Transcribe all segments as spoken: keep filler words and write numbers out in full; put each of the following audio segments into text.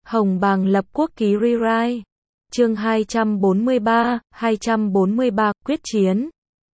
Hồng Bàng lập quốc ký rewrite. Chương hai trăm bốn mươi ba, hai trăm bốn mươi ba, quyết chiến.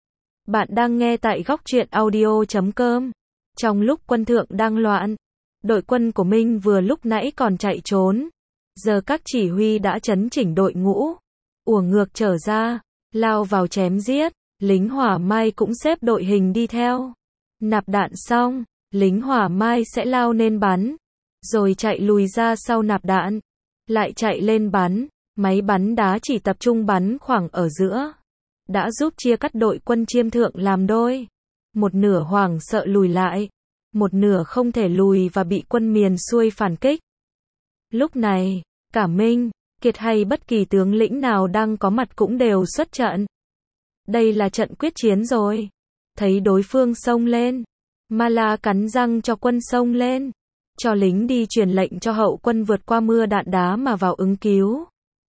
Bạn đang nghe tại góc truyện audio chấm com. Trong lúc quân thượng đang loạn, đội quân của Minh vừa lúc nãy còn chạy trốn. Giờ các chỉ huy đã chấn chỉnh đội ngũ, ùa ngược trở ra, lao vào chém giết. Lính hỏa mai cũng xếp đội hình đi theo. Nạp đạn xong, lính hỏa mai sẽ lao lên bắn, rồi chạy lùi ra sau nạp đạn, lại chạy lên bắn. Máy bắn đá chỉ tập trung bắn khoảng ở giữa, đã giúp chia cắt đội quân Chiêm Thượng làm đôi. Một nửa hoảng sợ lùi lại, một nửa không thể lùi và bị quân miền xuôi phản kích. Lúc này, cả Minh, Kiệt hay bất kỳ tướng lĩnh nào đang có mặt cũng đều xuất trận. Đây là trận quyết chiến rồi. Thấy đối phương xông lên, Mala cắn răng cho quân xông lên, cho lính đi truyền lệnh cho hậu quân vượt qua mưa đạn đá mà vào ứng cứu.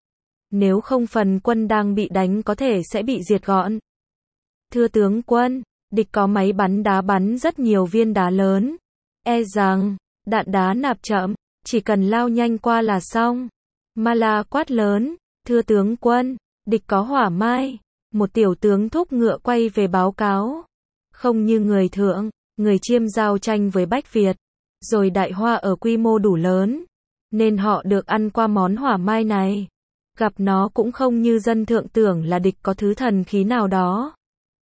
Nếu không phần quân đang bị đánh có thể sẽ bị diệt gọn. Thưa tướng quân, địch có máy bắn đá bắn rất nhiều viên đá lớn. E rằng, đạn đá nạp chậm, chỉ cần lao nhanh qua là xong. Mala quát lớn, thưa tướng quân, địch có hỏa mai. Một tiểu tướng thúc ngựa quay về báo cáo. Không như người Thượng, người Chiêm giao tranh với Bách Việt, rồi Đại Hoa ở quy mô đủ lớn, nên họ được ăn qua món hỏa mai này. Gặp nó cũng không như dân Thượng tưởng là địch có thứ thần khí nào đó.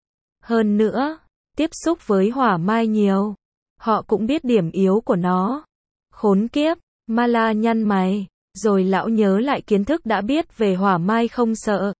Hơn nữa, tiếp xúc với hỏa mai nhiều, họ cũng biết điểm yếu của nó. Khốn kiếp, Mala nhăn mày, rồi lão nhớ lại kiến thức đã biết về hỏa mai không sợ.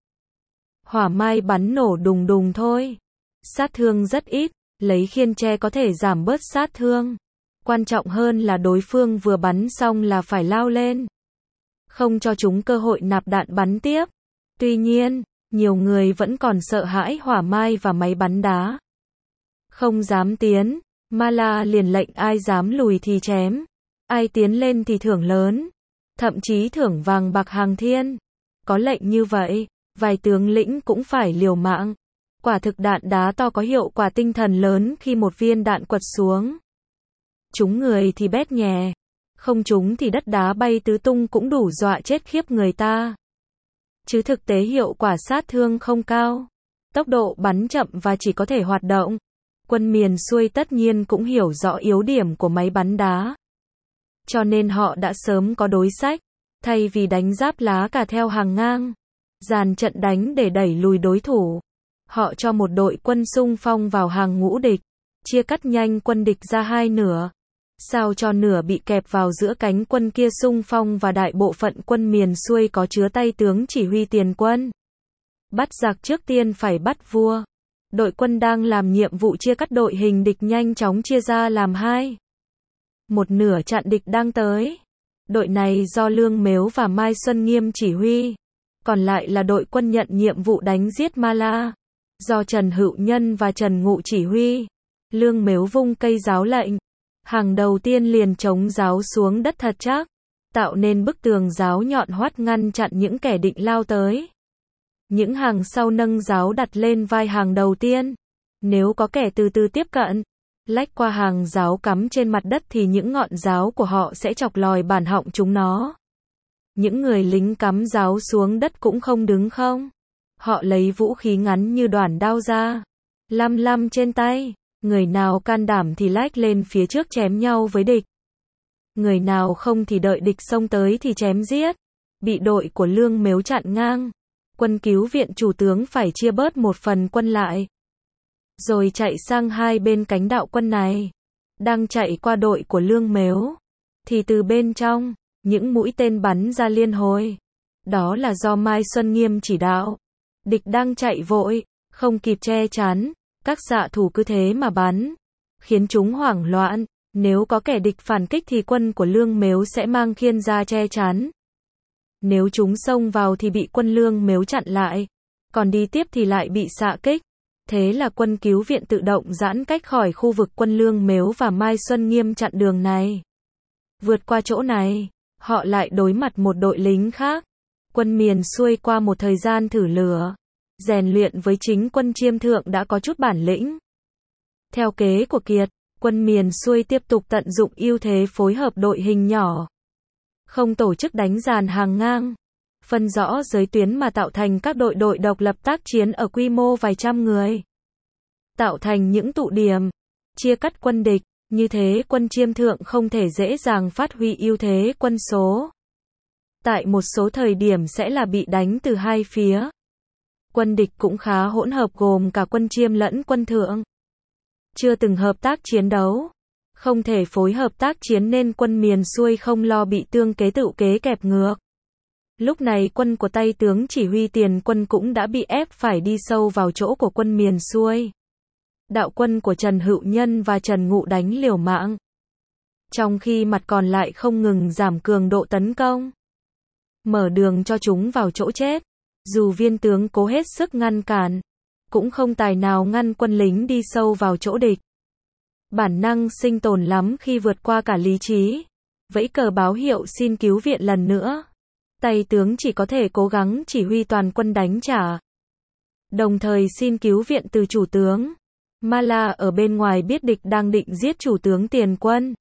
Hỏa mai bắn nổ đùng đùng thôi, sát thương rất ít, lấy khiên tre có thể giảm bớt sát thương. Quan trọng hơn là đối phương vừa bắn xong là phải lao lên, không cho chúng cơ hội nạp đạn bắn tiếp. Tuy nhiên, nhiều người vẫn còn sợ hãi hỏa mai và máy bắn đá, không dám tiến. Mala liền lệnh ai dám lùi thì chém, ai tiến lên thì thưởng lớn, thậm chí thưởng vàng bạc hàng thiên. Có lệnh như vậy, vài tướng lĩnh cũng phải liều mạng. Quả thực đạn đá to có hiệu quả tinh thần lớn khi một viên đạn quật xuống. Trúng người thì bét nhè, không trúng thì đất đá bay tứ tung cũng đủ dọa chết khiếp người ta. Chứ thực tế hiệu quả sát thương không cao, tốc độ bắn chậm và chỉ có thể hoạt động. Quân miền xuôi tất nhiên cũng hiểu rõ yếu điểm của máy bắn đá, cho nên họ đã sớm có đối sách. Thay vì đánh giáp lá cả theo hàng ngang, dàn trận đánh để đẩy lùi đối thủ, họ cho một đội quân xung phong vào hàng ngũ địch, chia cắt nhanh quân địch ra hai nửa, sao cho nửa bị kẹp vào giữa cánh quân kia xung phong và đại bộ phận quân miền xuôi có chứa tay tướng chỉ huy tiền quân. Bắt giặc trước tiên phải bắt vua. Đội quân đang làm nhiệm vụ chia cắt đội hình địch nhanh chóng chia ra làm hai. Một nửa chặn địch đang tới. Đội này do Lương Mếu và Mai Xuân Nghiêm chỉ huy. Còn lại là đội quân nhận nhiệm vụ đánh giết Mala, do Trần Hữu Nhân và Trần Ngụ chỉ huy. Lương Mếu vung cây giáo lệnh, hàng đầu tiên liền chống giáo xuống đất thật chắc, tạo nên bức tường giáo nhọn hoắt ngăn chặn những kẻ định lao tới. Những hàng sau nâng giáo đặt lên vai hàng đầu tiên. Nếu có kẻ từ từ tiếp cận, lách qua hàng giáo cắm trên mặt đất thì những ngọn giáo của họ sẽ chọc lòi bản họng chúng nó. Những người lính cắm giáo xuống đất cũng không đứng không. Họ lấy vũ khí ngắn như đoản đao ra, lăm lăm trên tay. Người nào can đảm thì lách lên phía trước chém nhau với địch. Người nào không thì đợi địch xông tới thì chém giết. Bị đội của Lương Mếu chặn ngang, quân cứu viện chủ tướng phải chia bớt một phần quân lại, rồi chạy sang hai bên cánh đạo quân này. Đang chạy qua đội của Lương Mếu, thì từ bên trong, những mũi tên bắn ra liên hồi. Đó là do Mai Xuân Nghiêm chỉ đạo. Địch đang chạy vội, không kịp che chắn, các xạ thủ cứ thế mà bắn, khiến chúng hoảng loạn. Nếu có kẻ địch phản kích thì quân của Lương Mếu sẽ mang khiên ra che chắn. Nếu chúng xông vào thì bị quân Lương Mếu chặn lại, còn đi tiếp thì lại bị xạ kích. Thế là quân cứu viện tự động giãn cách khỏi khu vực quân Lương Mếu và Mai Xuân Nghiêm chặn đường này. Vượt qua chỗ này, họ lại đối mặt một đội lính khác. Quân miền xuôi qua một thời gian thử lửa, rèn luyện với chính quân Chiêm Thượng đã có chút bản lĩnh. Theo kế của Kiệt, quân miền xuôi tiếp tục tận dụng ưu thế phối hợp đội hình nhỏ, không tổ chức đánh dàn hàng ngang, phân rõ giới tuyến mà tạo thành các đội đội độc lập tác chiến ở quy mô vài trăm người. Tạo thành những tụ điểm, chia cắt quân địch, như thế quân Chiêm Thượng không thể dễ dàng phát huy ưu thế quân số. Tại một số thời điểm sẽ là bị đánh từ hai phía. Quân địch cũng khá hỗn hợp gồm cả quân Chiêm lẫn quân Thượng. Chưa từng hợp tác chiến đấu, không thể phối hợp tác chiến nên quân miền xuôi không lo bị tương kế tự kế kẹp ngược. Lúc này quân của Tây tướng chỉ huy tiền quân cũng đã bị ép phải đi sâu vào chỗ của quân miền xuôi. Đạo quân của Trần Hữu Nhân và Trần Ngụ đánh liều mạng. Trong khi mặt còn lại không ngừng giảm cường độ tấn công. Mở đường cho chúng vào chỗ chết. Dù viên tướng cố hết sức ngăn cản, cũng không tài nào ngăn quân lính đi sâu vào chỗ địch. Bản năng sinh tồn lắm khi vượt qua cả lý trí. Vẫy cờ báo hiệu xin cứu viện lần nữa. Tây tướng chỉ có thể cố gắng chỉ huy toàn quân đánh trả. Đồng thời xin cứu viện từ chủ tướng. Mala ở bên ngoài biết địch đang định giết chủ tướng tiền quân.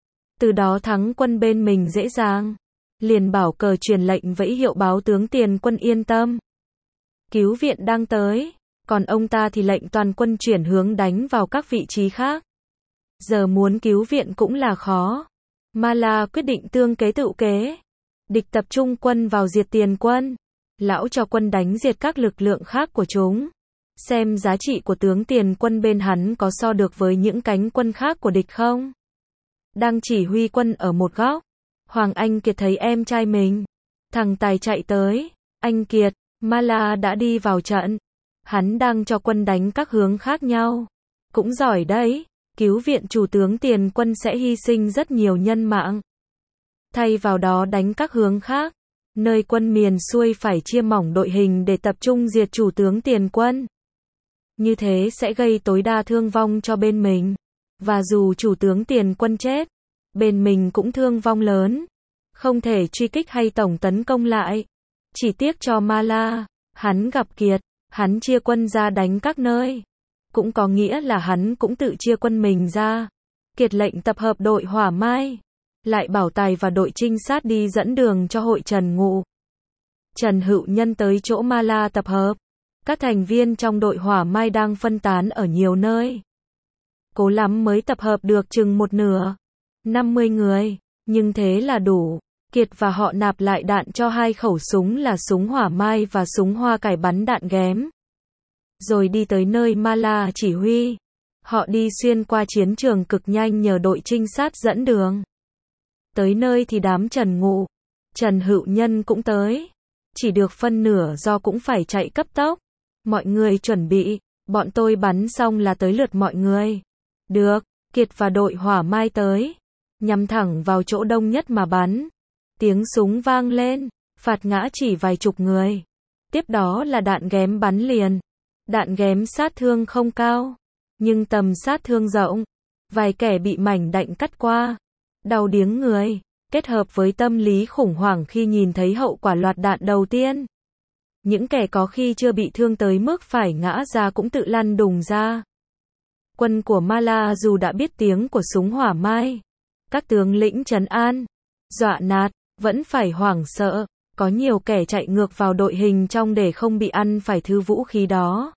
Từ đó thắng quân bên mình dễ dàng. Liền bảo cờ truyền lệnh vẫy hiệu báo tướng tiền quân yên tâm. Cứu viện đang tới. Còn ông ta thì lệnh toàn quân chuyển hướng đánh vào các vị trí khác. Giờ muốn cứu viện cũng là khó. Mala quyết định tương kế tự kế. Địch tập trung quân vào diệt tiền quân. Lão cho quân đánh diệt các lực lượng khác của chúng. Xem giá trị của tướng tiền quân bên hắn có so được với những cánh quân khác của địch không? Đang chỉ huy quân ở một góc. Hoàng Anh Kiệt thấy em trai mình. Thằng Tài chạy tới. Anh Kiệt, Mala đã đi vào trận. Hắn đang cho quân đánh các hướng khác nhau. Cũng giỏi đấy. Cứu viện chủ tướng tiền quân sẽ hy sinh rất nhiều nhân mạng. Thay vào đó đánh các hướng khác. Nơi quân miền xuôi phải chia mỏng đội hình để tập trung diệt chủ tướng tiền quân. Như thế sẽ gây tối đa thương vong cho bên mình. Và dù chủ tướng tiền quân chết, bên mình cũng thương vong lớn. Không thể truy kích hay tổng tấn công lại. Chỉ tiếc cho Mala, hắn gặp Kiệt, hắn chia quân ra đánh các nơi. Cũng có nghĩa là hắn cũng tự chia quân mình ra. Kiệt lệnh tập hợp đội Hỏa Mai. Lại bảo Tài và đội trinh sát đi dẫn đường cho hội Trần Ngụ. Trần Hữu Nhân tới chỗ Mala tập hợp. Các thành viên trong đội Hỏa Mai đang phân tán ở nhiều nơi. Cố lắm mới tập hợp được chừng một nửa. năm mươi người. Nhưng thế là đủ. Kiệt và họ nạp lại đạn cho hai khẩu súng là súng Hỏa Mai và súng hoa cải bắn đạn ghém. Rồi đi tới nơi Mala chỉ huy. Họ đi xuyên qua chiến trường cực nhanh nhờ đội trinh sát dẫn đường. Tới nơi thì đám Trần Ngụ, Trần Hữu Nhân cũng tới. Chỉ được phân nửa do cũng phải chạy cấp tốc. Mọi người chuẩn bị, bọn tôi bắn xong là tới lượt mọi người. Được, Kiệt và đội Hỏa Mai tới. Nhắm thẳng vào chỗ đông nhất mà bắn. Tiếng súng vang lên, phạt ngã chỉ vài chục người. Tiếp đó là đạn ghém bắn liền. Đạn ghém sát thương không cao, nhưng tầm sát thương rộng. Vài kẻ bị mảnh đạn cắt qua. Đau điếng người, kết hợp với tâm lý khủng hoảng khi nhìn thấy hậu quả loạt đạn đầu tiên. Những kẻ có khi chưa bị thương tới mức phải ngã ra cũng tự lăn đùng ra. Quân của Mala dù đã biết tiếng của súng Hỏa Mai, các tướng lĩnh trấn an, dọa nạt, vẫn phải hoảng sợ. Có nhiều kẻ chạy ngược vào đội hình trong để không bị ăn phải thứ vũ khí đó.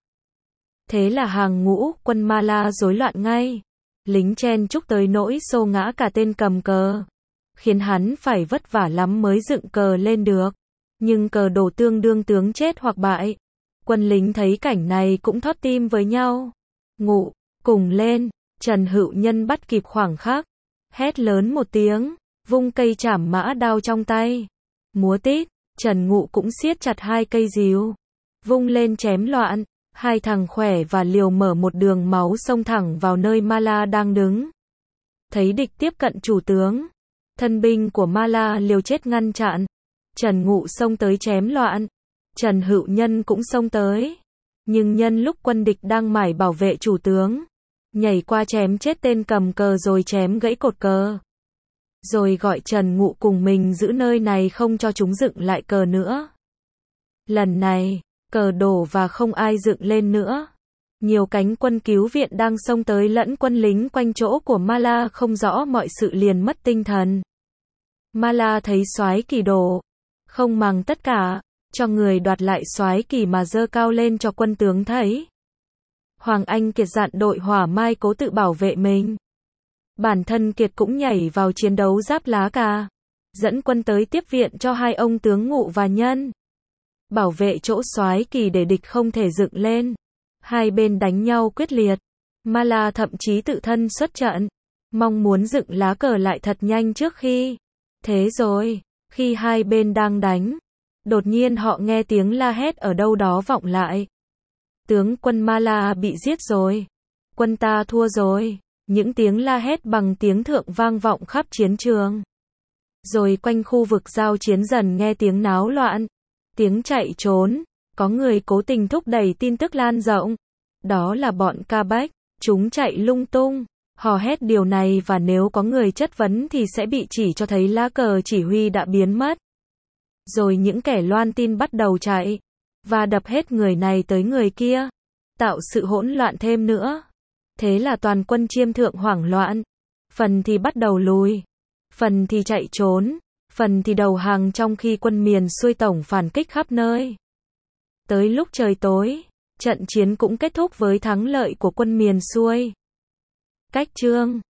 Thế là hàng ngũ quân Mala rối loạn ngay. Lính chen chúc tới nỗi xô ngã cả tên cầm cờ. Khiến hắn phải vất vả lắm mới dựng cờ lên được. Nhưng cờ đổ tương đương tướng chết hoặc bại. Quân lính thấy cảnh này cũng thót tim với nhau. Ngụ, cùng lên. Trần Hữu Nhân bắt kịp khoảng khắc. Hét lớn một tiếng. Vung cây chảm mã đao trong tay. Múa tít. Trần Ngụ cũng siết chặt hai cây rìu. Vung lên chém loạn. Hai thằng khỏe và liều mở một đường máu xông thẳng vào nơi Mala đang đứng. Thấy địch tiếp cận chủ tướng. Thân binh của Mala liều chết ngăn chặn. Trần Ngụ xông tới chém loạn. Trần Hữu Nhân cũng xông tới. Nhưng nhân lúc quân địch đang mải bảo vệ chủ tướng. Nhảy qua chém chết tên cầm cờ rồi chém gãy cột cờ. Rồi gọi Trần Ngụ cùng mình giữ nơi này không cho chúng dựng lại cờ nữa. Lần này, cờ đổ và không ai dựng lên nữa. Nhiều cánh quân cứu viện đang xông tới lẫn quân lính quanh chỗ của Mala không rõ mọi sự liền mất tinh thần. Mala thấy soái kỳ đổ, không màng tất cả, cho người đoạt lại soái kỳ mà giơ cao lên cho quân tướng thấy. Hoàng Anh Kiệt dặn đội Hỏa Mai cố tự bảo vệ mình. Bản thân Kiệt cũng nhảy vào chiến đấu giáp lá cà, dẫn quân tới tiếp viện cho hai ông tướng Ngụ và Nhân, bảo vệ chỗ soái kỳ để địch không thể dựng lên. Hai bên đánh nhau quyết liệt. Mala thậm chí tự thân xuất trận, mong muốn dựng lá cờ lại thật nhanh trước khi. Thế rồi, khi hai bên đang đánh, đột nhiên họ nghe tiếng la hét ở đâu đó vọng lại. Tướng quân Mala bị giết rồi. Quân ta thua rồi. Những tiếng la hét bằng tiếng thượng vang vọng khắp chiến trường. Rồi quanh khu vực giao chiến dần nghe tiếng náo loạn, tiếng chạy trốn, có người cố tình thúc đẩy tin tức lan rộng. Đó là bọn Ca Bách, chúng chạy lung tung, hò hét điều này và nếu có người chất vấn thì sẽ bị chỉ cho thấy lá cờ chỉ huy đã biến mất. Rồi những kẻ loan tin bắt đầu chạy, và đập hết người này tới người kia, tạo sự hỗn loạn thêm nữa. Thế là toàn quân Chiêm Thượng hoảng loạn, phần thì bắt đầu lùi, phần thì chạy trốn, phần thì đầu hàng trong khi quân miền xuôi tổng phản kích khắp nơi. Tới lúc trời tối, trận chiến cũng kết thúc với thắng lợi của quân miền xuôi. Cách chương